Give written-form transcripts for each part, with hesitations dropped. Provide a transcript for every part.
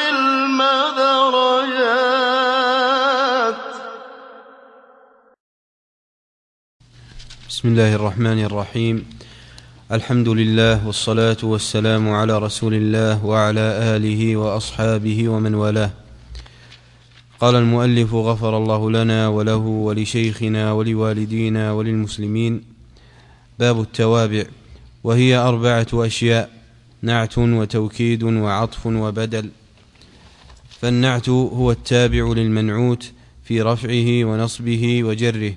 العلم درجات. بسم الله الرحمن الرحيم. الحمد لله والصلاة والسلام على رسول الله وعلى آله وأصحابه ومن والاه. قال المؤلف غفر الله لنا وله ولشيخنا ولوالدينا وللمسلمين: باب التوابع، وهي 4 أشياء: نعت وتوكيد وعطف وبدل. فالنعت هو التابع للمنعوت في رفعه ونصبه وجره،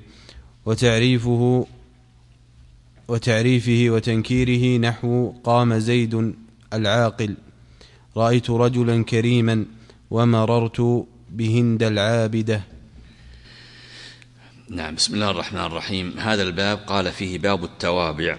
وتعريفه وتنكيره، نحو قام زيد العاقل، رأيت رجلا كريما، ومررت بهند العابدة. نعم. بسم الله الرحمن الرحيم. هذا الباب قال فيه باب التوابع.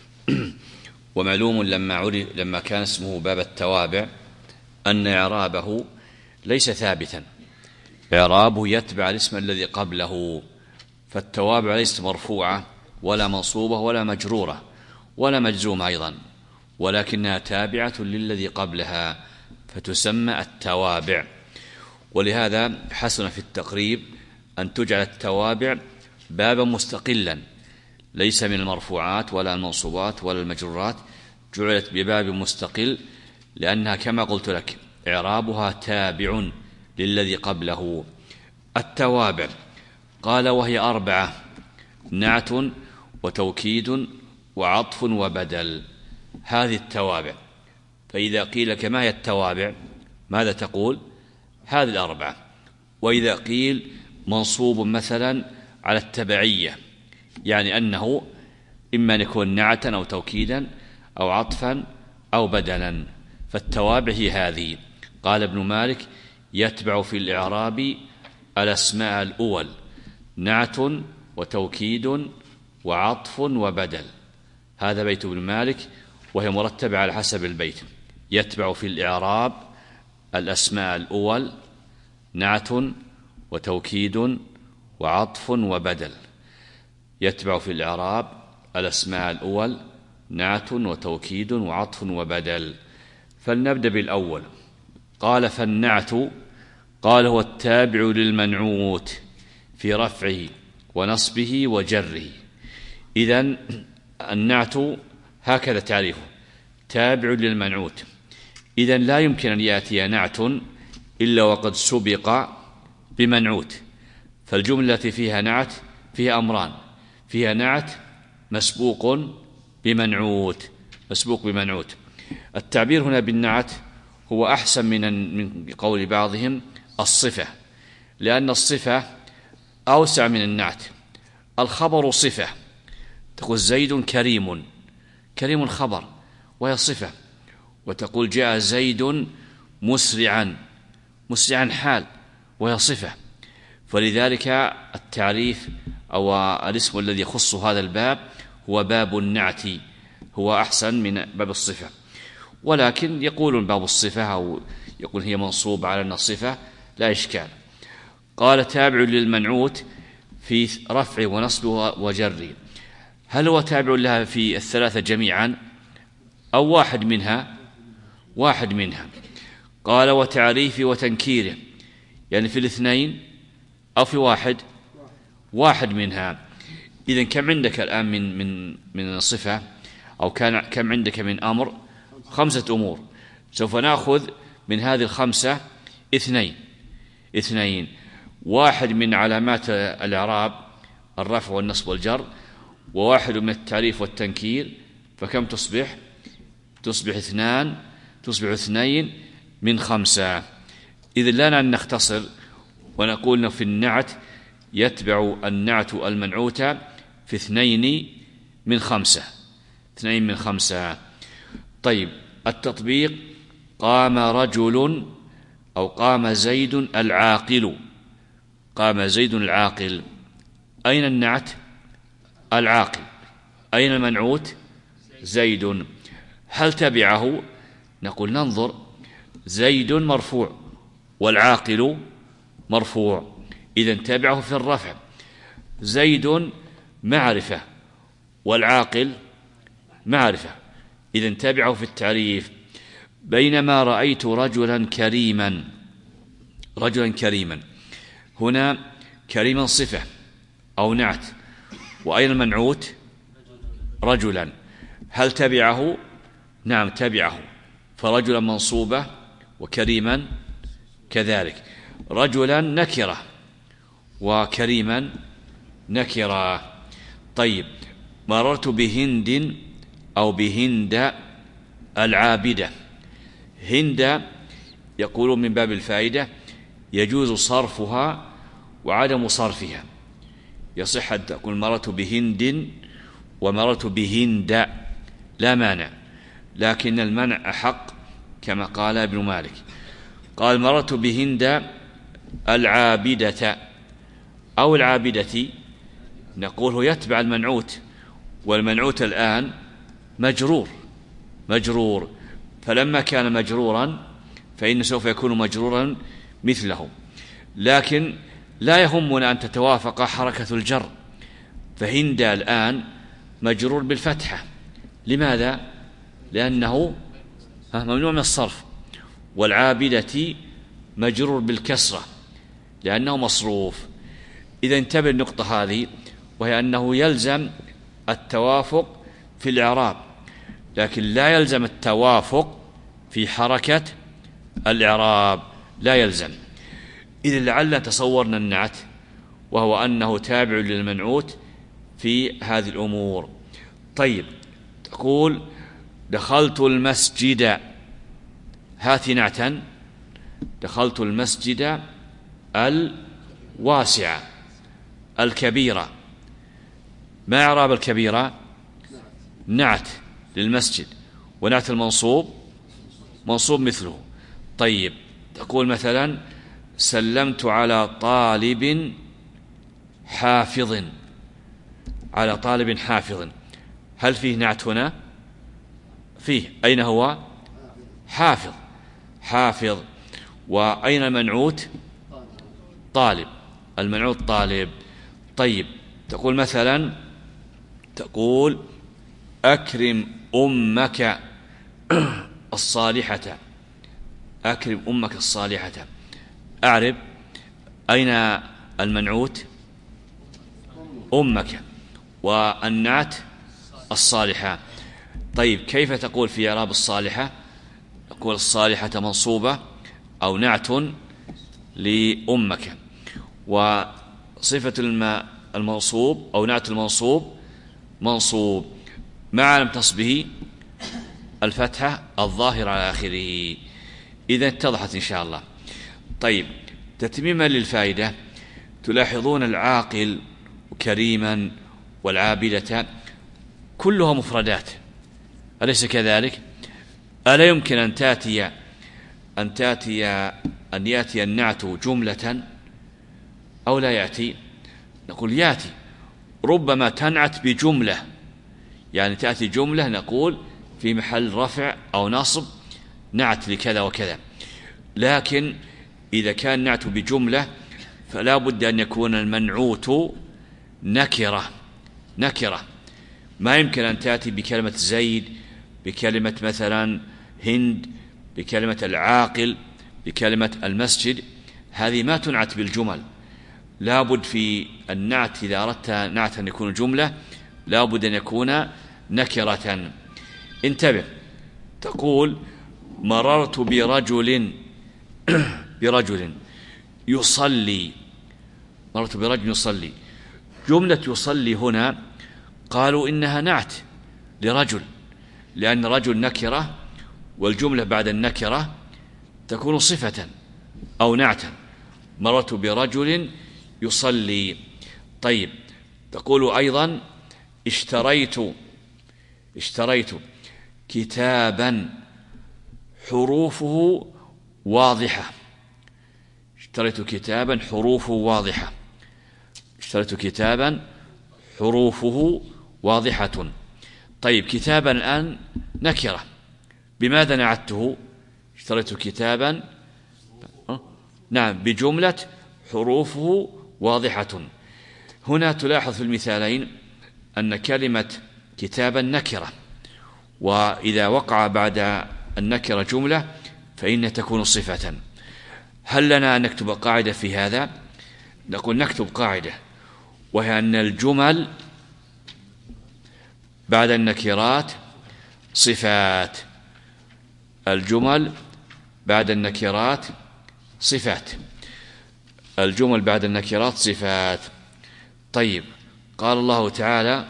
ومعلوم لما كان اسمه باب التوابع أن إعرابه ليس ثابتا، إعرابه يتبع الاسم الذي قبله. فالتوابع ليست مرفوعة ولا منصوبة ولا مجرورة ولا مجزومة أيضا، ولكنها تابعة للذي قبلها فتسمى التوابع. ولهذا حسن في التقريب أن تجعل التوابع بابا مستقلا، ليس من المرفوعات ولا المنصوبات ولا المجرورات، جعلت بباب مستقل، لأنها كما قلت لك إعرابها تابع للذي قبله. التوابع قال وهي 4: نعت وتوكيد وعطف وبدل. هذه التوابع. فإذا قيل لك ما هي التوابع ماذا تقول؟ هذه 4. وإذا قيل منصوب مثلا على التبعية، يعني أنه إما أن يكون نعتا أو توكيدا أو عطفا أو بدلا. فالتوابع هي هذه. قال ابن مالك: يتبع في الإعراب الأسماء الأول: نعت وتوكيد وعطف وبدل. هذا بيت ابن مالك، وهي مرتبة على حسب البيت. يتبع في الإعراب الأسماء الأول: نعت وتوكيد وعطف وبدل. يتبع في الإعراب الأسماء الأول: نعت وتوكيد وعطف وبدل. فلنبدأ بالأول. قال: فالنعت قال هو التابع للمنعوت في رفعه ونصبه وجره. إذن النعت هكذا تعريفه: تابع للمنعوت. إذن لا يمكن أن يأتي نعت إلا وقد سبق بمنعوت. فالجملة التي فيها نعت فيها أمران: فيها نعت مسبوق بمنعوت، مسبوق بمنعوت. التعبير هنا بالنعت هو أحسن من قول بعضهم الصفة، لأن الصفة أوسع من النعت. الخبر صفة، تقول زيد كريم، كريم خبر وهي صفة. وتقول جاء زيد مسرعا، مسرعا حال وهي صفة. فلذلك التعريف أو الاسم الذي يخص هذا الباب هو باب النعت، هو أحسن من باب الصفة. ولكن يقولون باب الصفة أو يقول هي منصوب على أن الصفة، لا إشكال. قال: تابع للمنعوت في رفع ونصب وجر. هل هو تابع لها في 3 جميعا أو واحد منها؟ واحد منها. قال: وتعريف وتنكيره، يعني في 2 أو في واحد منها. إذن كم عندك الآن من صفة، أو كم عندك من أمر؟ 5 أمور. سوف نأخذ من هذه 5 2. واحد من علامات الإعراب الرفع والنصب والجر، وواحد من التعريف والتنكير. فكم تصبح 2، تصبح 2 من 5. إذن لنا أن نختصر ونقول في النعت يتبع النعت المنعوت في 2 من 5. 2 من 5. طيب، التطبيق: قام رجل أو قام زيد العاقل. قام زيد العاقل. أين النعت؟ العاقل. أين المنعوت؟ زيد. هل تبعه؟ نقول ننظر. زيد مرفوع والعاقل مرفوع، إذن تبعه في الرفع. زيد معرفة والعاقل معرفة، إذن تبعه في التعريف. بينما رأيت رجلا كريما. هنا كريما صفة أو نعت، وأين المنعوت؟ رجلا. هل تبعه؟ نعم تبعه، فرجلا منصوبة وكريما كذلك. رجلا نكرة وكريما نكرة. طيب، مررت بهند أو بهند العابدة. هند يقولون من باب الفائدة يجوز صرفها وعدم صرفها، يصح أن تقول مررت بهند ومررت بهند لا مانع، لكن المنع أحق كما قال ابن مالك. قال مررت بهند العابدة أو العابدة، نقول هو يتبع المنعوت، والمنعوت الآن مجرور، فلما كان مجرورا فإنه سوف يكون مجرورا مثله. لكن لا يهمنا أن تتوافق حركة الجر، فهند الآن مجرور بالفتحة. لماذا؟ لأنه ممنوع من الصرف. والعابدة مجرور بالكسرة لأنه مصروف. إذا انتبه النقطة هذه، وهي أنه يلزم التوافق في الإعراب، لكن لا يلزم التوافق في حركة الإعراب، لا يلزم. إذا لعلنا تصورنا النعت، وهو أنه تابع للمنعوت في هذه الأمور. طيب، تقول دخلت المسجد، هات نعتا. دخلت المسجد الواسعة الكبيرة. ما إعراب الكبيرة؟ نعت للمسجد، ونعت المنصوب منصوب مثله. طيب، تقول مثلا سلمت على طالب حافظ. على طالب حافظ، هل فيه نعت هنا؟ فيه. أين هو؟ حافظ. وأين المنعوت؟ طالب. المنعوت طالب. طيب، تقول مثلا أكرم أمك الصالحة. أكرم أمك الصالحة. أعرب أين المنعوت؟ أمك، والنعت الصالحة. طيب، كيف تقول في إعراب الصالحة؟ تقول الصالحة منصوبة أو نعت لأمك، وصفة المنصوب أو نعت المنصوب منصوب، ما علامة نصبه؟ الفتحة الظاهرة على آخره. إذا اتضحت إن شاء الله. طيب، تتميما للفائدة، تلاحظون العاقل وكريما والعابدة كلها مفردات، أليس كذلك؟ ألا يمكن أن يأتي النعت جملة أو لا يأتي؟ نقول يأتي، ربما تنعت بجملة، يعني تأتي جملة نقول في محل رفع أو نصب نعت لكذا وكذا. لكن إذا كان نعت بجملة فلا بد أن يكون المنعوت نكرة. ما يمكن أن تأتي بكلمة زيد، بكلمة مثلا هند، بكلمة العاقل، بكلمة المسجد. هذه ما تنعت بالجمل. لا بد في النعت إذا أردت نعت أن يكون جملة لا بد أن يكون نكرة. انتبه، تقول مررت برجل يصلي. مررت برجل يصلي. جملة يصلي هنا قالوا إنها نعت لرجل، لأن رجل نكرة، والجملة بعد النكرة تكون صفة أو نعتا. مررت برجل يصلي. طيب، تقول أيضا اشتريت كتابا حروفه واضحة. اشتريت كتابا حروفه واضحة. اشتريت كتابا حروفه واضحة. طيب، كتابا الآن نكرة، بماذا نعته؟ اشتريت كتابا نعم بجملة حروفه واضحة. هنا تلاحظ في المثالين أن كلمة كتابا نكرة، وإذا وقع بعد النكرة جملة فإنها تكون صفة. هل لنا أن نكتب قاعدة في هذا؟ نقول نكتب قاعدة، وهي أن الجمل بعد النكرات صفات. الجمل بعد النكرات صفات. الجمل بعد النكرات صفات. طيب، قال الله تعالى: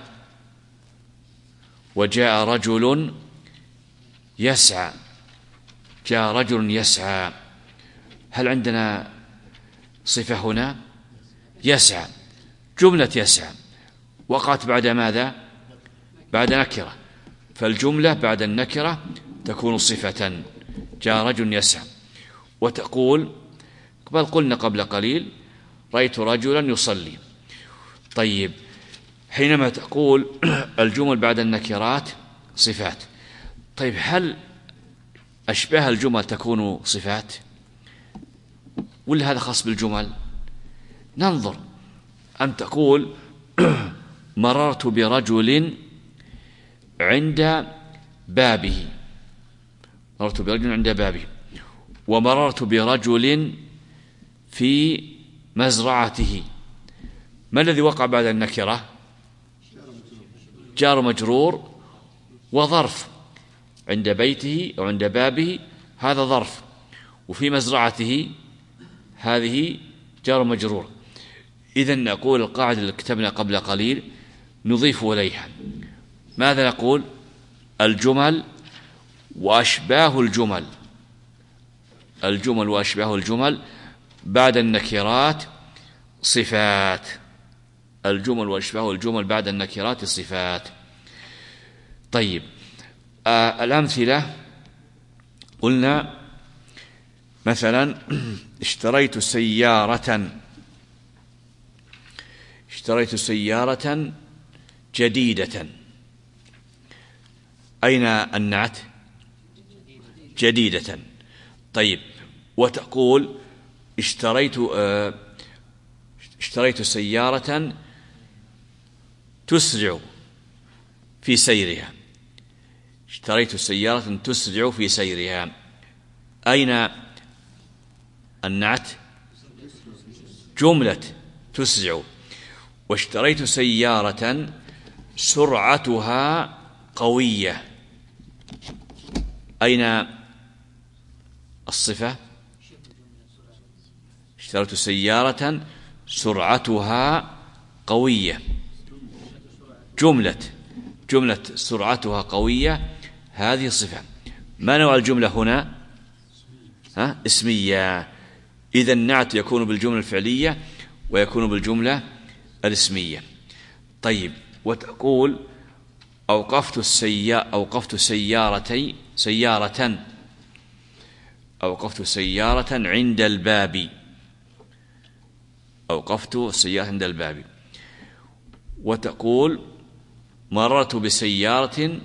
وجاء رجل يسعى. جاء رجل يسعى. هل عندنا صفة هنا؟ يسعى، جملة يسعى وقعت بعد ماذا؟ بعد نكرة، فالجملة بعد النكرة تكون صفة. جاء رجل يسعى. وتقول، بل قلنا قبل قليل: رأيت رجلا يصلي. طيب، حينما تقول الجمل بعد النكرات صفات، طيب هل أشباه الجمل تكون صفات ولا هذا خاص بالجمل؟ ننظر. أن تقول مررت برجل عند بابه، مررت برجل عند بابه، ومررت برجل في مزرعته. ما الذي وقع بعد النكرة؟ جار مجرور وظرف. عند بيته أو عند بابه هذا ظرف، وفي مزرعته هذه جار مجرور. إذن نقول القاعدة اللي كتبنا قبل قليل نضيف إليها. ماذا نقول؟ الجمل وأشباه الجمل، الجمل وأشباه الجمل بعد النكرات صفات. الجمل وأشباه الجمل بعد النكرات صفات. طيب، الأمثلة قلنا مثلا: اشتريت سيارة. اشتريت سيارة جديدة. أين النعت؟ جديدة. طيب، وتقول اشتريت سيارة تسرع في سيرها. اشتريت سيارة تسرع في سيرها. أين النعت؟ جملة تسرع. واشتريت سيارة سرعتها قوية. أين الصفة؟ اشتريت سيارة سرعتها قوية. جملة سرعتها قوية هذه صفة. ما نوع الجملة هنا؟ اسمية. إذا النعت يكون بالجملة الفعلية ويكون بالجملة الاسمية. طيب، وتقول أوقفت سيارة عند الباب. أوقفت سيارة عند الباب. وتقول مررت بسيارة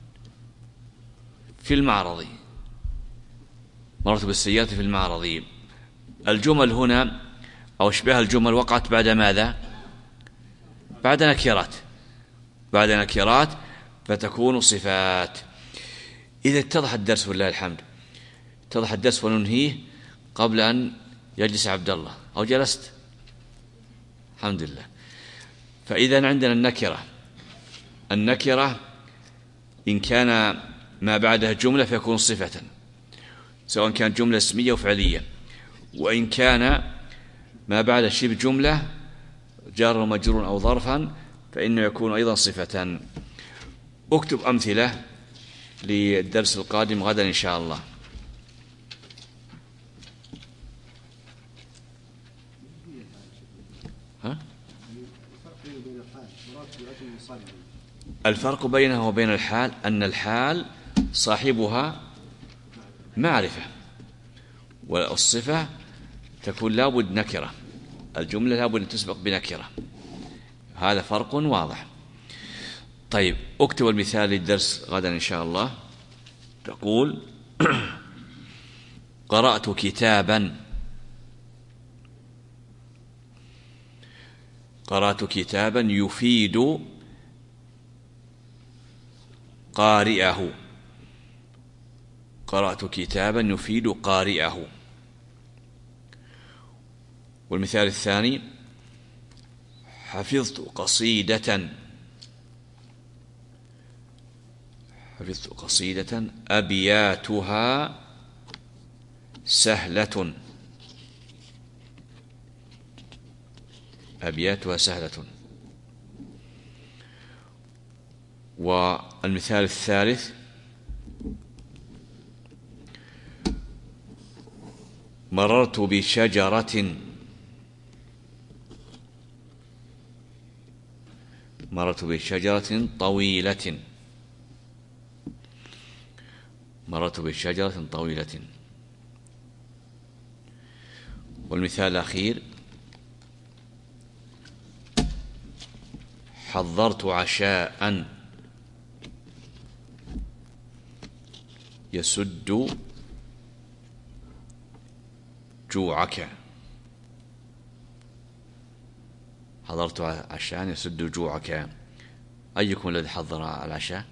في المعرض. مررت بالسيارة في المعرض. الجمل هنا أو أشباه الجمل وقعت بعد ماذا؟ بعد نكرات. بعد نكرات فتكون صفات. إذا اتضح الدرس ولله الحمد، اتضح الدرس وننهيه قبل أن يجلس عبد الله، أو جلست؟ الحمد لله. فإذا عندنا النكرة إن كان ما بعدها جملة فيكون صفة، سواء كانت جملة اسمية أو فعلية. وإن كان ما بعد شبه جملة جار مجرور أو ظرفا فإنه يكون أيضا صفة. اكتب أمثلة للدرس القادم غدا إن شاء الله. الفرق بينها وبين الحال أن الحال صاحبها معرفة، والصفة تكون لابد نكرة. الجملة لابد أن تسبق بنكرة. هذا فرق واضح. طيب، اكتب المثال للدرس غدا إن شاء الله. تقول قرأت كتابا. قرأت كتابا يفيد قارئه. قرأت كتابا يفيد قارئه. والمثال الثاني: حفظت قصيدة أبياتها سهلة. والمثال الثالث: مررت بشجرة طويلة. والمثال الأخير: حضرت عشاء يسد جوعك. أيكم الذي حضر العشاء؟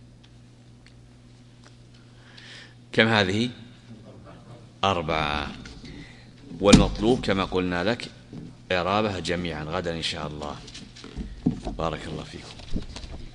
كم هذه؟ 4. والمطلوب كما قلنا لك إعرابها جميعا غدا إن شاء الله. بارك الله فيكم.